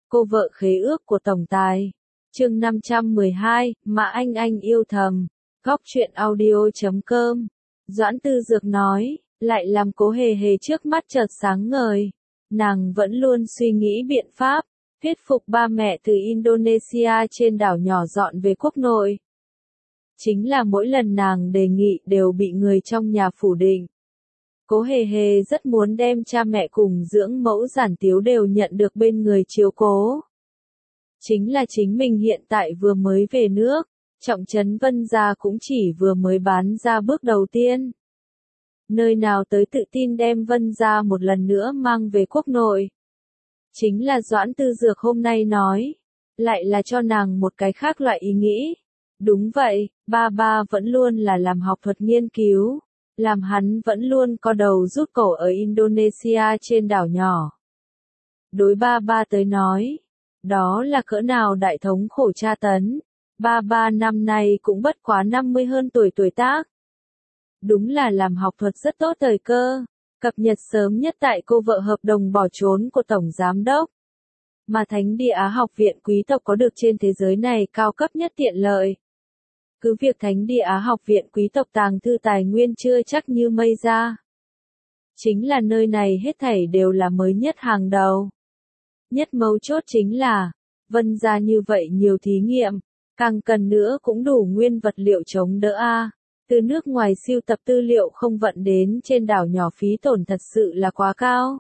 Cô vợ khế ước của tổng tài. Chương 512, mà anh yêu thầm. Góc truyện audio.com. Doãn Tư Dược nói, lại làm Cố Hề Hề trước mắt chợt sáng ngời. Nàng vẫn luôn suy nghĩ biện pháp, thuyết phục ba mẹ từ Indonesia trên đảo nhỏ dọn về quốc nội. Chính là mỗi lần nàng đề nghị đều bị người trong nhà phủ định. Cố Hề Hề rất muốn đem cha mẹ cùng dưỡng mẫu Giản Tiếu đều nhận được bên người chiếu cố. Chính là chính mình hiện tại vừa mới về nước, trọng trấn Vân gia cũng chỉ vừa mới bán ra bước đầu tiên. Nơi nào tới tự tin đem Vân gia một lần nữa mang về quốc nội. Chính là Doãn Tư Dược hôm nay nói, lại là cho nàng một cái khác loại ý nghĩ. Đúng vậy, ba vẫn luôn là làm học thuật nghiên cứu, làm hắn vẫn luôn co đầu rút cổ ở Indonesia trên đảo nhỏ. Đối ba tới nói, đó là cỡ nào đại thống khổ tra tấn, ba năm nay cũng bất quá 50 hơn tuổi tác. Đúng là làm học thuật rất tốt thời cơ, cập nhật sớm nhất tại cô vợ hợp đồng bỏ trốn của Tổng Giám Đốc. Mà Thánh Địa Á Học viện quý tộc có được trên thế giới này cao cấp nhất tiện lợi. Cứ việc Thánh Địa Á Học viện quý tộc tàng thư tài nguyên chưa chắc như mây ra. Chính là nơi này hết thảy đều là mới nhất hàng đầu. Nhất mấu chốt chính là, Vân gia như vậy nhiều thí nghiệm, càng cần nữa cũng đủ nguyên vật liệu chống đỡ a. Từ nước ngoài siêu tập tư liệu không vận đến trên đảo nhỏ phí tổn thật sự là quá cao.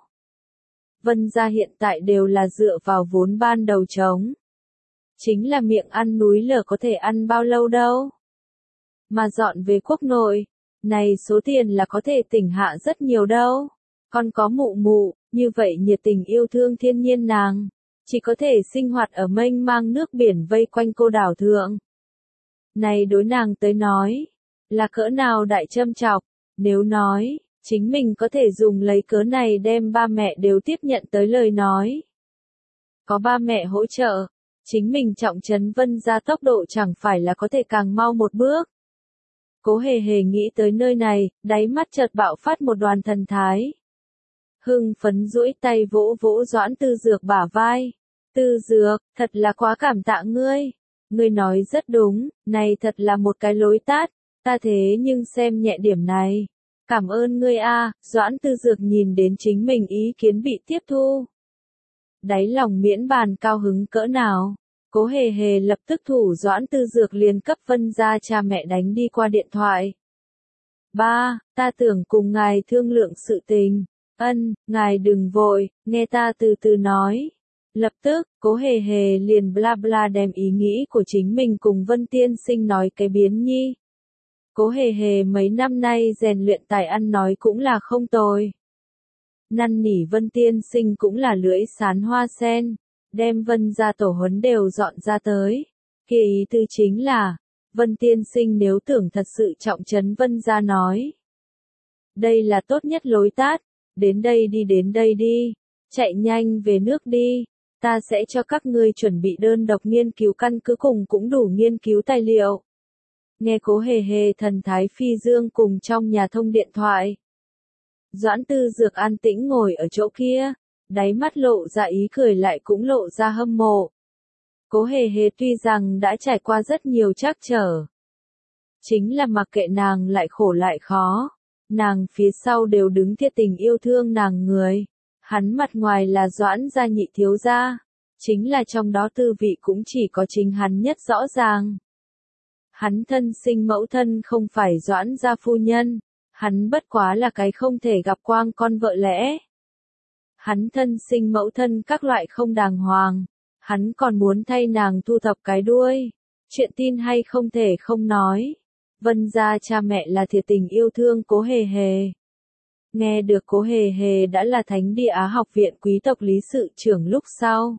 Vân gia hiện tại đều là dựa vào vốn ban đầu chống. Chính là miệng ăn núi lở có thể ăn bao lâu đâu. Mà dọn về quốc nội, này số tiền là có thể tỉnh hạ rất nhiều đâu. Còn có mụ, như vậy nhiệt tình yêu thương thiên nhiên nàng, chỉ có thể sinh hoạt ở mênh mang nước biển vây quanh cô đảo thượng. Này đối nàng tới nói, là cỡ nào đại châm chọc, nếu nói, chính mình có thể dùng lấy cớ này đem ba mẹ đều tiếp nhận tới lời nói. Có ba mẹ hỗ trợ, chính mình trọng trấn Vân gia tốc độ chẳng phải là có thể càng mau một bước. Cố Hề Hề nghĩ tới nơi này, đáy mắt chợt bạo phát một đoàn thần thái. Hưng phấn duỗi tay vỗ Doãn Tư Dược bả vai. Tư Dược, thật là quá cảm tạ ngươi. Ngươi nói rất đúng, này thật là một cái lối tát, ta thế nhưng xem nhẹ điểm này. Cảm ơn ngươi a. Doãn Tư Dược nhìn đến chính mình ý kiến bị tiếp thu. Đáy lòng miễn bàn cao hứng cỡ nào. Cố Hề Hề lập tức thủ Doãn Tư Dược liền cấp Vân gia cha mẹ đánh đi qua điện thoại. Ba, ta tưởng cùng ngài thương lượng sự tình. Ân, ngài đừng vội, nghe ta từ từ nói. Lập tức, Cố Hề Hề liền bla bla đem ý nghĩ của chính mình cùng Vân Tiên Sinh nói cái biến nhi. Cố Hề Hề mấy năm nay rèn luyện tài ăn nói cũng là không tồi. Năn nỉ Vân Tiên Sinh cũng là lưỡi sán hoa sen, đem Vân gia tổ huấn đều dọn ra tới. Kia ý tư chính là, Vân Tiên Sinh nếu tưởng thật sự trọng trấn Vân gia nói. Đây là tốt nhất lối tát, đến đây đi, chạy nhanh về nước đi, ta sẽ cho các ngươi chuẩn bị đơn độc nghiên cứu căn cứ cùng cũng đủ nghiên cứu tài liệu. Nghe Cố Hề Hề thần thái phi dương cùng trong nhà thông điện thoại. Doãn Tư Dược an tĩnh ngồi ở chỗ kia, đáy mắt lộ ra ý cười lại cũng lộ ra hâm mộ. Cố Hề Hề tuy rằng đã trải qua rất nhiều trắc trở. Chính là mặc kệ nàng lại khổ lại khó. Nàng phía sau đều đứng thiệt tình yêu thương nàng người. Hắn mặt ngoài là Doãn gia nhị thiếu gia. Chính là trong đó tư vị cũng chỉ có chính hắn nhất rõ ràng. Hắn thân sinh mẫu thân không phải Doãn gia phu nhân. Hắn bất quá là cái không thể gặp quang con vợ lẽ. Hắn thân sinh mẫu thân các loại không đàng hoàng. Hắn còn muốn thay nàng thu thập cái đuôi. Chuyện tin hay không thể không nói. Vân gia cha mẹ là thiệt tình yêu thương Cố Hề Hề. Nghe được Cố Hề Hề đã là Thánh Địa Á Học viện quý tộc lý sự trưởng lúc sau.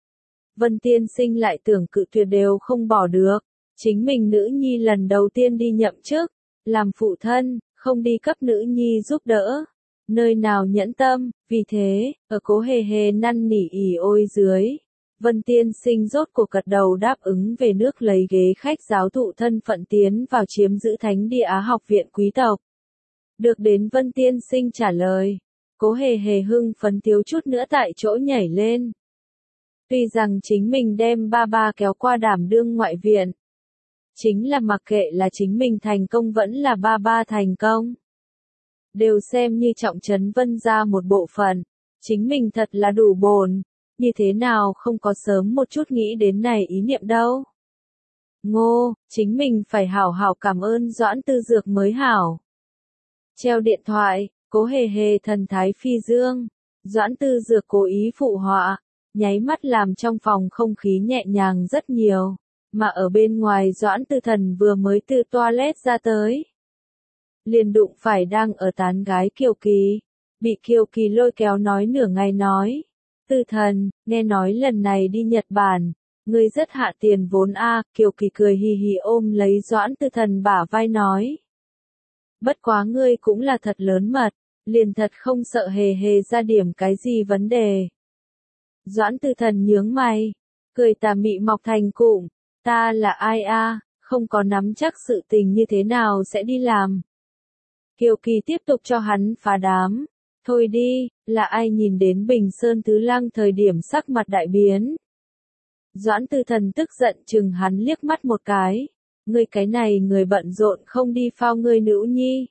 Vân Tiên Sinh lại tưởng cự tuyệt đều không bỏ được. Chính mình nữ nhi lần đầu tiên đi nhậm chức, làm phụ thân, không đi cấp nữ nhi giúp đỡ. Nơi nào nhẫn tâm, vì thế, ở Cố Hề Hề năn nỉ ỉ ôi dưới. Vân Tiên Sinh rốt cuộc gật đầu đáp ứng về nước lấy ghế khách giáo thụ thân phận tiến vào chiếm giữ Thánh Địa Á Học viện quý tộc. Được đến Vân Tiên Sinh trả lời, Cố Hề Hề hưng phấn thiếu chút nữa tại chỗ nhảy lên. Tuy rằng chính mình đem ba ba kéo qua đảm đương ngoại viện. Chính là mặc kệ là chính mình thành công vẫn là ba ba thành công. Đều xem như trọng trấn Vân gia một bộ phận. Chính mình thật là đủ bồn. Như thế nào không có sớm một chút nghĩ đến này ý niệm đâu. Ngô, chính mình phải hảo hảo cảm ơn Doãn Tư Dược mới hảo. Treo điện thoại, Cố Hề Hề thần thái phi dương. Doãn Tư Dược cố ý phụ họa, nháy mắt làm trong phòng không khí nhẹ nhàng rất nhiều. Mà ở bên ngoài Doãn Tư Thần vừa mới từ toilet ra tới. Liền đụng phải đang ở tán gái Kiều Kỳ. Bị Kiều Kỳ lôi kéo nói nửa ngày nói. Tư Thần, nghe nói lần này đi Nhật Bản. Ngươi rất hạ tiền vốn a. Kiều Kỳ cười hì hì ôm lấy Doãn Tư Thần bả vai nói. Bất quá ngươi cũng là thật lớn mật, liền thật không sợ Hề Hề ra điểm cái gì vấn đề. Doãn Tư Thần nhướng mày, cười tà mị mọc thành cụm, ta là ai a, không có nắm chắc sự tình như thế nào sẽ đi làm. Kiều Kỳ tiếp tục cho hắn phá đám, thôi đi, là ai nhìn đến Bình Sơn Tứ Lăng thời điểm sắc mặt đại biến. Doãn Tư Thần tức giận chừng hắn liếc mắt một cái. Ngươi cái này người bận rộn không đi phao ngươi nữ nhi.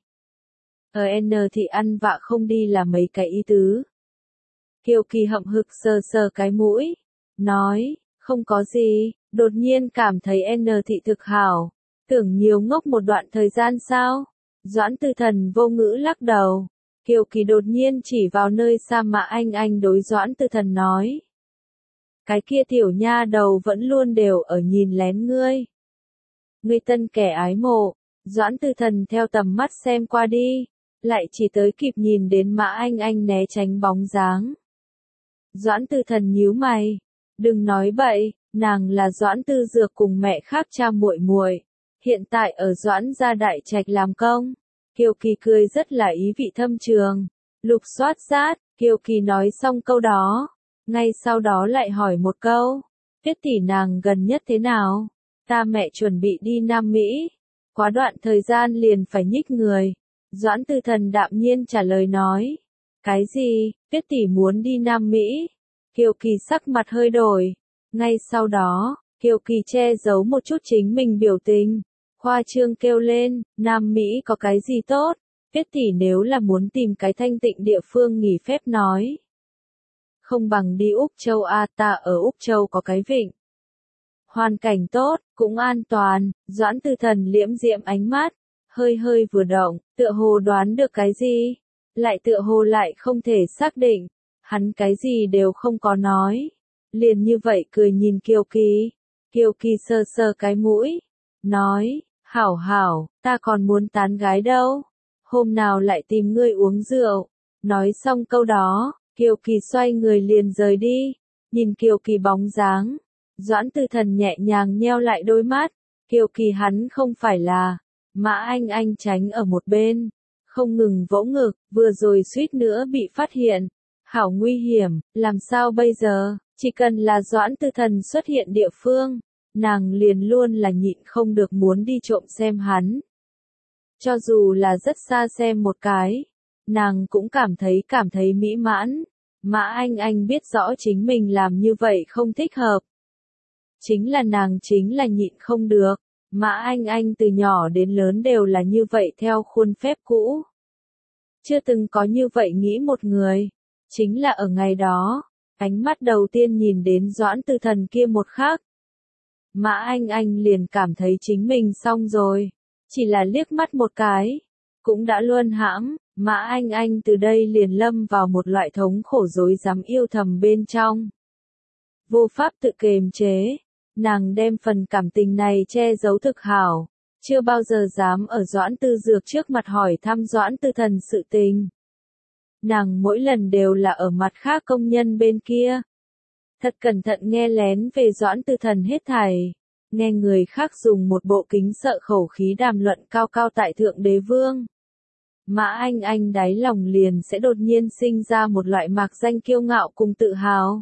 N thì ăn vạ không đi là mấy cái ý tứ. Kiều Kỳ hậm hực sờ sờ cái mũi. Nói, không có gì, đột nhiên cảm thấy N thị thực hảo. Tưởng nhiều ngốc một đoạn thời gian sao? Doãn Tư Thần vô ngữ lắc đầu. Kiều Kỳ đột nhiên chỉ vào nơi xa mà anh đối Doãn Tư Thần nói. Cái kia tiểu nha đầu vẫn luôn đều ở nhìn lén ngươi. Ngươi tân kẻ ái mộ, Doãn Tư Thần theo tầm mắt xem qua đi, lại chỉ tới kịp nhìn đến Mã Anh né tránh bóng dáng. Doãn Tư Thần nhíu mày, đừng nói bậy, nàng là Doãn Tư Dược cùng mẹ khác cha muội muội, hiện tại ở Doãn gia đại trạch làm công. Kiều Kỳ cười rất là ý vị thâm trường, lục soát sát, Kiều Kỳ nói xong câu đó, ngay sau đó lại hỏi một câu, Tuyết tỷ nàng gần nhất thế nào? Ta mẹ chuẩn bị đi Nam Mỹ, quá đoạn thời gian liền phải nhích người. Doãn Tư Thần đạm nhiên trả lời nói. Cái gì, Tuyết tỷ muốn đi Nam Mỹ? Kiều Kỳ sắc mặt hơi đổi. Ngay sau đó, Kiều Kỳ che giấu một chút chính mình biểu tình. Khoa trương kêu lên, Nam Mỹ có cái gì tốt? Tuyết tỷ nếu là muốn tìm cái thanh tịnh địa phương nghỉ phép nói. Không bằng đi Úc Châu a, ta ở Úc Châu có cái vịnh. Hoàn cảnh tốt, cũng an toàn, Doãn Tư Thần liễm diễm ánh mắt, hơi vừa động, tựa hồ đoán được cái gì, lại tựa hồ lại không thể xác định, hắn cái gì đều không có nói, liền như vậy cười nhìn Kiều Kỳ sờ sờ cái mũi, nói, hảo, ta còn muốn tán gái đâu, hôm nào lại tìm ngươi uống rượu, nói xong câu đó, Kiều Kỳ xoay người liền rời đi, nhìn Kiều Kỳ bóng dáng. Doãn Tư Thần nhẹ nhàng nheo lại đôi mắt, Kiều Kỳ hắn không phải là, Mã Anh tránh ở một bên, không ngừng vỗ ngực, vừa rồi suýt nữa bị phát hiện, hảo nguy hiểm, làm sao bây giờ, chỉ cần là Doãn Tư Thần xuất hiện địa phương, nàng liền luôn là nhịn không được muốn đi trộm xem hắn. Cho dù là rất xa xem một cái, nàng cũng cảm thấy mỹ mãn, Mã Anh biết rõ chính mình làm như vậy không thích hợp. Chính là nàng chính là nhịn không được, Mã Anh từ nhỏ đến lớn đều là như vậy theo khuôn phép cũ. Chưa từng có như vậy nghĩ một người, chính là ở ngày đó, ánh mắt đầu tiên nhìn đến Doãn Tư Thần kia một khắc. Mã Anh liền cảm thấy chính mình xong rồi, chỉ là liếc mắt một cái, cũng đã luân hãm, Mã Anh từ đây liền lâm vào một loại thống khổ rối rắm yêu thầm bên trong. Vô pháp tự kiềm chế. Nàng đem phần cảm tình này che giấu thực hảo, chưa bao giờ dám ở Doãn Tư Dược trước mặt hỏi thăm Doãn Tư Thần sự tình. Nàng mỗi lần đều là ở mặt khác công nhân bên kia. Thật cẩn thận nghe lén về Doãn Tư Thần hết thảy, nghe người khác dùng một bộ kính sợ khẩu khí đàm luận cao tại thượng đế vương. Mã Anh đáy lòng liền sẽ đột nhiên sinh ra một loại mạc danh kiêu ngạo cùng tự hào.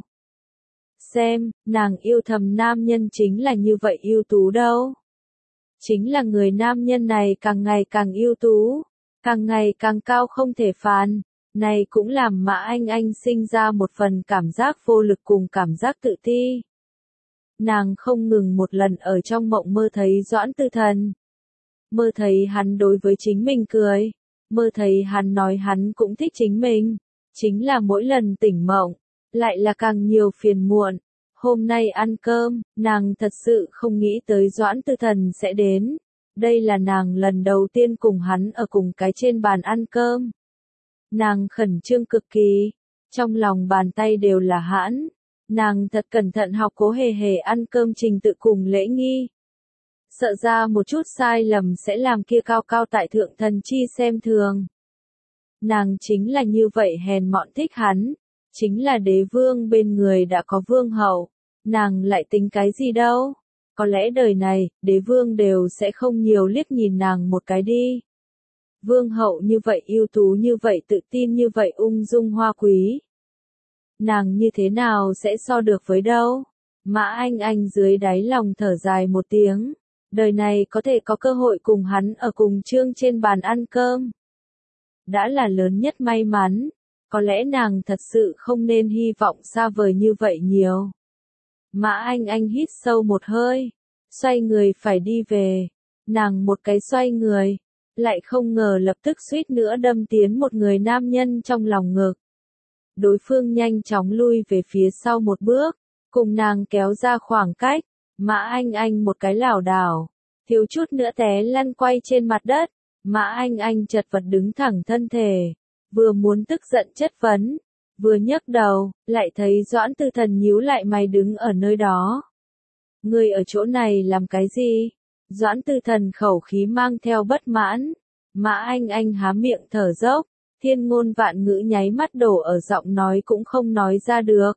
Xem, nàng yêu thầm nam nhân chính là như vậy ưu tú đâu. Chính là người nam nhân này càng ngày càng ưu tú, càng ngày càng cao không thể phàn, Này cũng làm Mã Anh sinh ra một phần cảm giác vô lực cùng cảm giác tự ti. Nàng không ngừng một lần ở trong mộng mơ thấy Doãn Tư Thần. Mơ thấy hắn đối với chính mình cười. Mơ thấy hắn nói hắn cũng thích chính mình. Chính là mỗi lần tỉnh mộng, lại là càng nhiều phiền muộn. Hôm nay ăn cơm, nàng thật sự không nghĩ tới Doãn Tư Thần sẽ đến. Đây là nàng lần đầu tiên cùng hắn ở cùng cái trên bàn ăn cơm. Nàng khẩn trương cực kỳ, trong lòng bàn tay đều là hãn. Nàng thật cẩn thận học Cố Hề Hề ăn cơm trình tự cùng lễ nghi. Sợ ra một chút sai lầm sẽ làm kia cao cao tại thượng thần chi xem thường. Nàng chính là như vậy hèn mọn thích hắn, chính là đế vương bên người đã có vương hậu, nàng lại tính cái gì đâu. Có lẽ đời này, đế vương đều sẽ không nhiều liếc nhìn nàng một cái đi. Vương hậu như vậy ưu tú như vậy tự tin như vậy ung dung hoa quý. Nàng như thế nào sẽ so được với đâu? Mã Anh dưới đáy lòng thở dài một tiếng. Đời này có thể có cơ hội cùng hắn ở cùng chương trên bàn ăn cơm. Đã là lớn nhất may mắn. Có lẽ nàng thật sự không nên hy vọng xa vời như vậy nhiều. Mã Anh hít sâu một hơi. Xoay người phải đi về. Nàng một cái xoay người. Lại không ngờ lập tức suýt nữa đâm tiến một người nam nhân trong lòng ngực. Đối phương nhanh chóng lui về phía sau một bước, cùng nàng kéo ra khoảng cách. Mã Anh một cái lảo đảo, thiếu chút nữa té lăn quay trên mặt đất. Mã Anh chật vật đứng thẳng thân thể, vừa muốn tức giận chất vấn, vừa nhấc đầu, lại thấy Doãn Tư Thần nhíu lại mày đứng ở nơi đó. Ngươi ở chỗ này làm cái gì? Doãn Tư Thần khẩu khí mang theo bất mãn. Mã Anh há miệng thở dốc, thiên ngôn vạn ngữ nháy mắt đổ ở giọng nói cũng không nói ra được.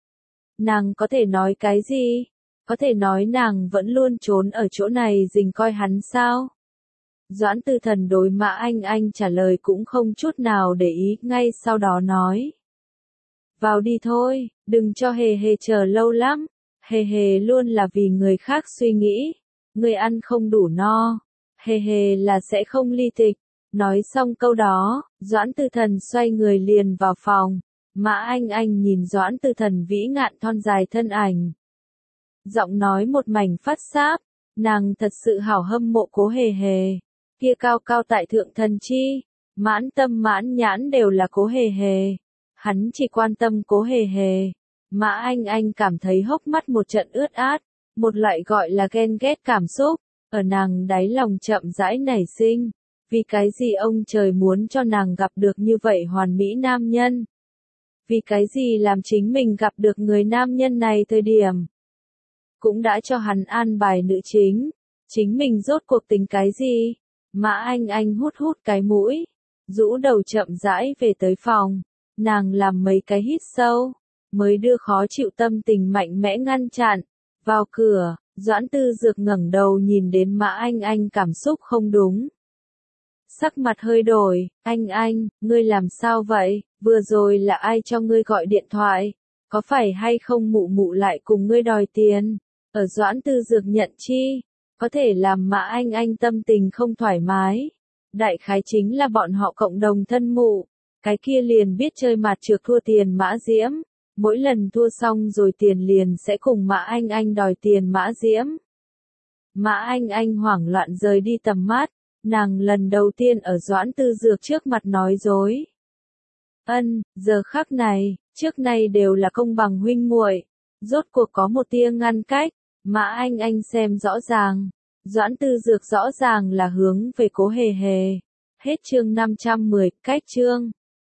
Nàng có thể nói cái gì? Có thể nói nàng vẫn luôn trốn ở chỗ này rình coi hắn sao? Doãn Tư Thần đối Mã Anh trả lời cũng không chút nào để ý, ngay sau đó nói. Vào đi thôi, đừng cho Hề Hề chờ lâu lắm. Hề Hề luôn là vì người khác suy nghĩ. Người ăn không đủ no. Hề Hề là sẽ không ly tịch. Nói xong câu đó, Doãn Tư Thần xoay người liền vào phòng. Mã Anh nhìn Doãn Tư Thần vĩ ngạn thon dài thân ảnh. Giọng nói một mảnh phát sáp, nàng thật sự hảo hâm mộ Cố Hề Hề. Kia cao cao tại thượng thần chi, mãn tâm mãn nhãn đều là Cố Hề Hề. Hắn chỉ quan tâm Cố Hề Hề. Mã Anh cảm thấy hốc mắt một trận ướt át, một loại gọi là ghen ghét cảm xúc, ở nàng đáy lòng chậm rãi nảy sinh. Vì cái gì ông trời muốn cho nàng gặp được như vậy hoàn mỹ nam nhân? Vì cái gì làm chính mình gặp được người nam nhân này thời điểm? Cũng đã cho hắn an bài nữ chính. Chính mình rốt cuộc tính cái gì? Mã Anh hút cái mũi. Rũ đầu chậm rãi về tới phòng. Nàng làm mấy cái hít sâu. Mới đưa khó chịu tâm tình mạnh mẽ ngăn chặn. Vào cửa, Doãn Tư Dược ngẩng đầu nhìn đến Mã Anh cảm xúc không đúng. Sắc mặt hơi đổi, anh, ngươi làm sao vậy, vừa rồi là ai cho ngươi gọi điện thoại, có phải hay không mụ mụ lại cùng ngươi đòi tiền, ở Doãn Tư Dược nhận chi, có thể làm Mã Anh tâm tình không thoải mái, đại khái chính là bọn họ cộng đồng thân mụ, cái kia liền biết chơi mặt trược thua tiền Mã Diễm, mỗi lần thua xong rồi tiền liền sẽ cùng Mã Anh đòi tiền Mã Diễm. Mã Anh hoảng loạn rời đi tầm mắt. Nàng lần đầu tiên ở Doãn Tư Dược trước mặt nói dối. Giờ khắc này, trước nay đều là công bằng huynh muội, rốt cuộc có một tia ngăn cách, Mã Anh xem rõ ràng, Doãn Tư Dược rõ ràng là hướng về Cố Hề Hề. Hết chương 510, cách chương.